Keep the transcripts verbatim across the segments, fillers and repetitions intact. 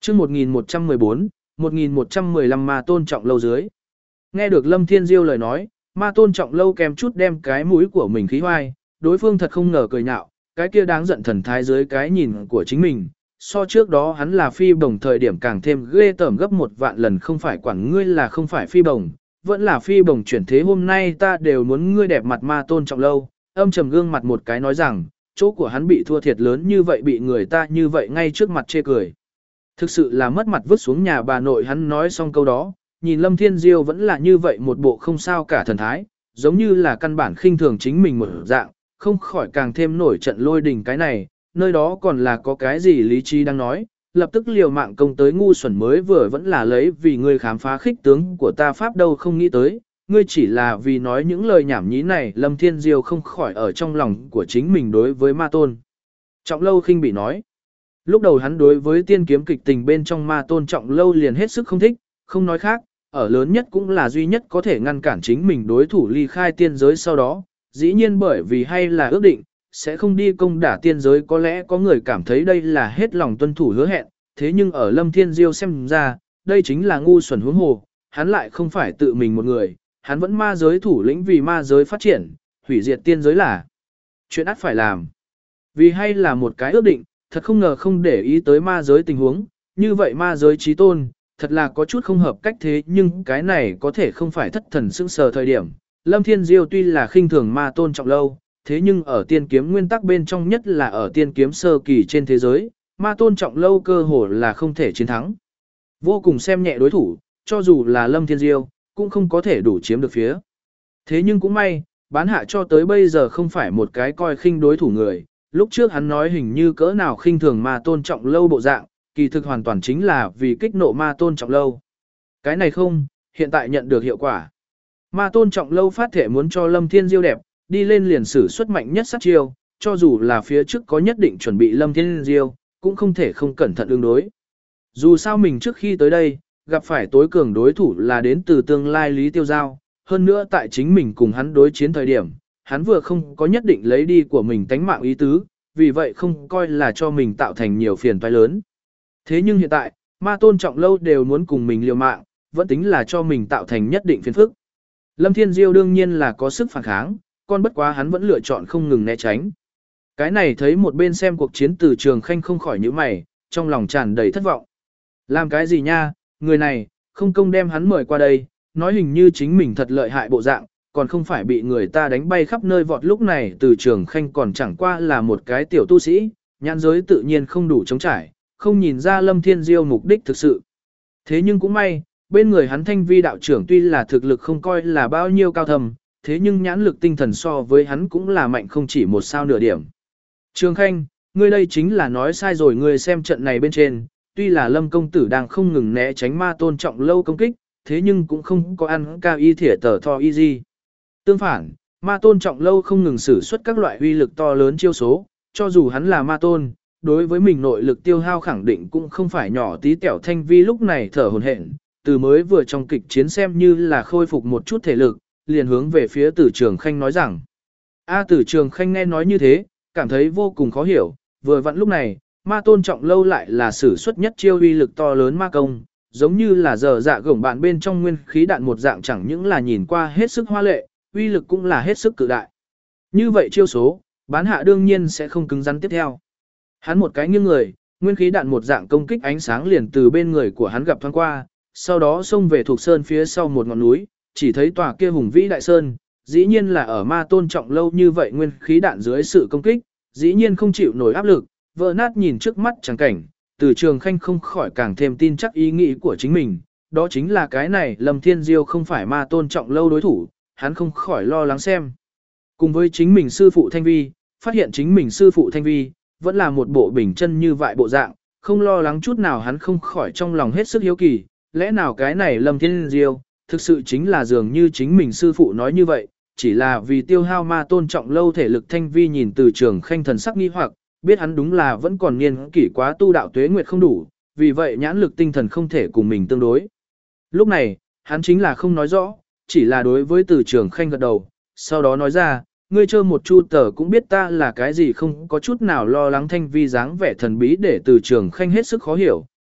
chương một nghìn một trăm mười bốn, một nghìn một trăm mười lăm Ma Tôn Trọng Lâu dưới. Nghe được Lâm Thiên Diêu lời nói, Ma Tôn Trọng Lâu kèm chút đem cái mũi của mình khí hoai, đối phương thật không ngờ cười nhạo, cái kia đáng giận thần thái dưới cái nhìn của chính mình. So trước đó hắn là phi bồng thời điểm càng thêm ghê tởm gấp một vạn lần, không phải quản ngươi là không phải phi bồng, vẫn là phi bồng chuyển thế, hôm nay ta đều muốn ngươi đẹp mặt. Ma Tôn Trọng Lâu âm trầm gương mặt một cái nói rằng, chỗ của hắn bị thua thiệt lớn như vậy, bị người ta như vậy ngay trước mặt chê cười. Thực sự là mất mặt vứt xuống nhà bà nội. Hắn nói xong câu đó, nhìn Lâm Thiên Diêu vẫn là như vậy một bộ không sao cả thần thái, giống như là căn bản khinh thường chính mình một dạng, không khỏi càng thêm nổi trận lôi đình. Cái này, nơi đó còn là có cái gì lý trí đang nói, lập tức liều mạng công tới. Ngu xuẩn, mới vừa vẫn là lấy vì ngươi khám phá khích tướng của ta pháp đâu, không nghĩ tới, ngươi chỉ là vì nói những lời nhảm nhí này. Lâm Thiên Diêu không khỏi ở trong lòng của chính mình đối với Ma Tôn Trọng Lâu khinh bị nói. Lúc đầu hắn đối với tiên kiếm kịch tình bên trong Ma Tôn Trọng Lâu liền hết sức không thích, không nói khác, ở lớn nhất cũng là duy nhất có thể ngăn cản chính mình đối thủ ly khai tiên giới. Sau đó, dĩ nhiên bởi vì hay là ước định, sẽ không đi công đả tiên giới, có lẽ có người cảm thấy đây là hết lòng tuân thủ hứa hẹn, thế nhưng ở Lâm Thiên Diêu xem ra, đây chính là ngu xuẩn huống hồ, hắn lại không phải tự mình một người, hắn vẫn ma giới thủ lĩnh, vì ma giới phát triển, hủy diệt tiên giới là chuyện ắt phải làm. Vì hay là một cái ước định, thật không ngờ không để ý tới ma giới tình huống, như vậy ma giới chí tôn, thật là có chút không hợp cách. Thế nhưng cái này có thể không phải thất thần sững sờ thời điểm. Lâm Thiên Diêu tuy là khinh thường Ma Tôn Trọng Lâu, thế nhưng ở tiên kiếm nguyên tắc bên trong, nhất là ở tiên kiếm sơ kỳ trên thế giới, Ma Tôn Trọng Lâu cơ hồ là không thể chiến thắng. Vô cùng xem nhẹ đối thủ, cho dù là Lâm Thiên Diêu, cũng không có thể đủ chiếm được phía. Thế nhưng cũng may, bán hạ cho tới bây giờ không phải một cái coi khinh đối thủ người. Lúc trước hắn nói hình như cỡ nào khinh thường Ma Tôn Trọng Lâu bộ dạng, kỳ thực hoàn toàn chính là vì kích nộ Ma Tôn Trọng Lâu. Cái này không, hiện tại nhận được hiệu quả. Ma Tôn Trọng Lâu phát thể muốn cho Lâm Thiên Diêu đẹp, đi lên liền sử xuất mạnh nhất sát chiêu, cho dù là phía trước có nhất định chuẩn bị Lâm Thiên Diêu, cũng không thể không cẩn thận ứng đối. Dù sao mình trước khi tới đây, gặp phải tối cường đối thủ là đến từ tương lai Lý Tiêu Giao, hơn nữa tại chính mình cùng hắn đối chiến thời điểm, hắn vừa không có nhất định lấy đi của mình tánh mạng ý tứ, vì vậy không coi là cho mình tạo thành nhiều phiền toái lớn. Thế nhưng hiện tại, Ma Tôn Trọng Lâu đều muốn cùng mình liều mạng, vẫn tính là cho mình tạo thành nhất định phiền phức. Lâm Thiên Diêu đương nhiên là có sức phản kháng, còn bất quá hắn vẫn lựa chọn không ngừng né tránh. Cái này thấy một bên xem cuộc chiến Từ Trường Khanh không khỏi nhíu mày, trong lòng tràn đầy thất vọng. Làm cái gì nha, người này, không công đem hắn mời qua đây, nói hình như chính mình thật lợi hại bộ dạng, còn không phải bị người ta đánh bay khắp nơi vọt. Lúc này Từ Trường Khanh còn chẳng qua là một cái tiểu tu sĩ, nhãn giới tự nhiên không đủ chống trải, không nhìn ra Lâm Thiên Diêu mục đích thực sự. Thế nhưng cũng may, bên người hắn Thanh Vi đạo trưởng tuy là thực lực không coi là bao nhiêu cao thầm, thế nhưng nhãn lực tinh thần so với hắn cũng là mạnh không chỉ một sao nửa điểm. Trường Khanh, ngươi đây chính là nói sai rồi, ngươi xem trận này bên trên, tuy là Lâm công tử đang không ngừng né tránh Ma Tôn Trọng Lâu công kích, thế nhưng cũng không có ăn cao y thỉa tờ tho y gì. Tương phản, Ma Tôn Trọng Lâu không ngừng sử xuất các loại uy lực to lớn chiêu số, cho dù hắn là Ma Tôn, đối với mình nội lực tiêu hao khẳng định cũng không phải nhỏ tí tẹo. Thanh Vi lúc này thở hổn hển, từ mới vừa trong kịch chiến xem như là khôi phục một chút thể lực, liền hướng về phía Tử Trường Khanh nói rằng. A Tử Trường Khanh nghe nói như thế, cảm thấy vô cùng khó hiểu, vừa vặn lúc này, Ma Tôn Trọng Lâu lại là sử xuất nhất chiêu uy lực to lớn ma công, giống như là giờ dạ gổng bạn bên trong nguyên khí đạn một dạng, chẳng những là nhìn qua hết sức hoa lệ, uy lực cũng là hết sức cự đại. Như vậy chiêu số, bán hạ đương nhiên sẽ không cứng rắn tiếp theo. Hắn một cái nghiêng người, nguyên khí đạn một dạng công kích ánh sáng liền từ bên người của hắn gặp thoáng qua, sau đó xông về thuộc sơn phía sau một ngọn núi, chỉ thấy tòa kia hùng vĩ đại sơn, dĩ nhiên là ở Ma Tôn Trọng Lâu như vậy nguyên khí đạn dưới sự công kích, dĩ nhiên không chịu nổi áp lực, vỡ nát. Nhìn trước mắt chẳng cảnh, Từ Trường Khanh không khỏi càng thêm tin chắc ý nghĩ của chính mình, đó chính là cái này Lâm Thiên Diêu không phải Ma Tôn Trọng Lâu đối thủ, hắn không khỏi lo lắng xem. Cùng với chính mình sư phụ Thanh Vi, phát hiện chính mình sư phụ Thanh Vi, vẫn là một bộ bình chân như vậy bộ dạng, không lo lắng chút nào. Hắn không khỏi trong lòng hết sức hiếu kỳ, lẽ nào cái này Lâm Thiên Diêu, thực sự chính là dường như chính mình sư phụ nói như vậy, chỉ là vì tiêu hao Ma Tôn Trọng Lâu thể lực. Thanh Vi nhìn Từ Trường Khanh thần sắc nghi hoặc, biết hắn đúng là vẫn còn niên kỷ quá, tu đạo tuế nguyệt không đủ, vì vậy nhãn lực tinh thần không thể cùng mình tương đối. Lúc này, hắn chính là không nói rõ, chỉ là đối với Từ Trường Khanh gật đầu, sau đó nói ra, ngươi chơi một chu tờ cũng biết ta là cái gì, không có chút nào lo lắng. Thanh Vi dáng vẻ thần bí để Từ Trường Khanh hết sức khó hiểu,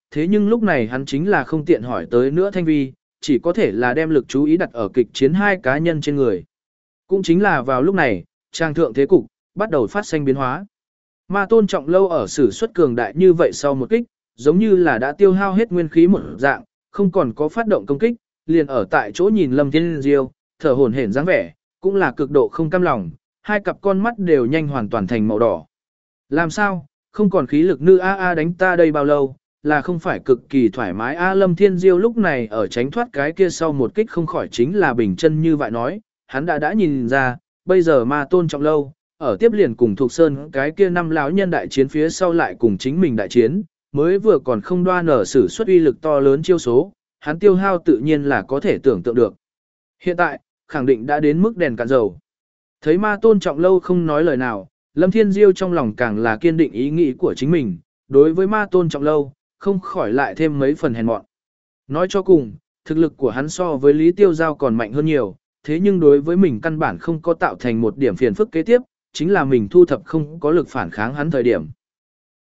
thế nhưng lúc này hắn chính là không tiện hỏi tới nữa Thanh Vi, chỉ có thể là đem lực chú ý đặt ở kịch chiến hai cá nhân trên người. Cũng chính là vào lúc này, trang thượng thế cục, bắt đầu phát sinh biến hóa. Ma Tôn Trọng Lâu ở sử xuất cường đại như vậy sau một kích, giống như là đã tiêu hao hết nguyên khí một dạng, không còn có phát động công kích, liền ở tại chỗ nhìn Lâm Thiên Diêu, thở hổn hển dáng vẻ, cũng là cực độ không cam lòng, hai cặp con mắt đều nhanh hoàn toàn thành màu đỏ. Làm sao, không còn khí lực nữ a a đánh ta đây bao lâu, là không phải cực kỳ thoải mái a Lâm Thiên Diêu lúc này ở tránh thoát cái kia sau một kích không khỏi chính là bình chân như vậy nói, hắn đã đã nhìn ra, bây giờ Ma Tôn Trọng Lâu, ở tiếp liền cùng Thục Sơn cái kia năm lão nhân đại chiến phía sau lại cùng chính mình đại chiến, mới vừa còn không đoan ở sử xuất uy lực to lớn chiêu số, hắn tiêu hao tự nhiên là có thể tưởng tượng được. Hiện tại, khẳng định đã đến mức đèn cạn dầu. Thấy Ma Tôn Trọng Lâu không nói lời nào, Lâm Thiên Diêu trong lòng càng là kiên định ý nghĩ của chính mình, đối với Ma Tôn Trọng Lâu, không khỏi lại thêm mấy phần hèn mọn. Nói cho cùng, thực lực của hắn so với Lý Tiêu Giao còn mạnh hơn nhiều, thế nhưng đối với mình căn bản không có tạo thành một điểm phiền phức kế tiếp, chính là mình thu thập không có lực phản kháng hắn thời điểm.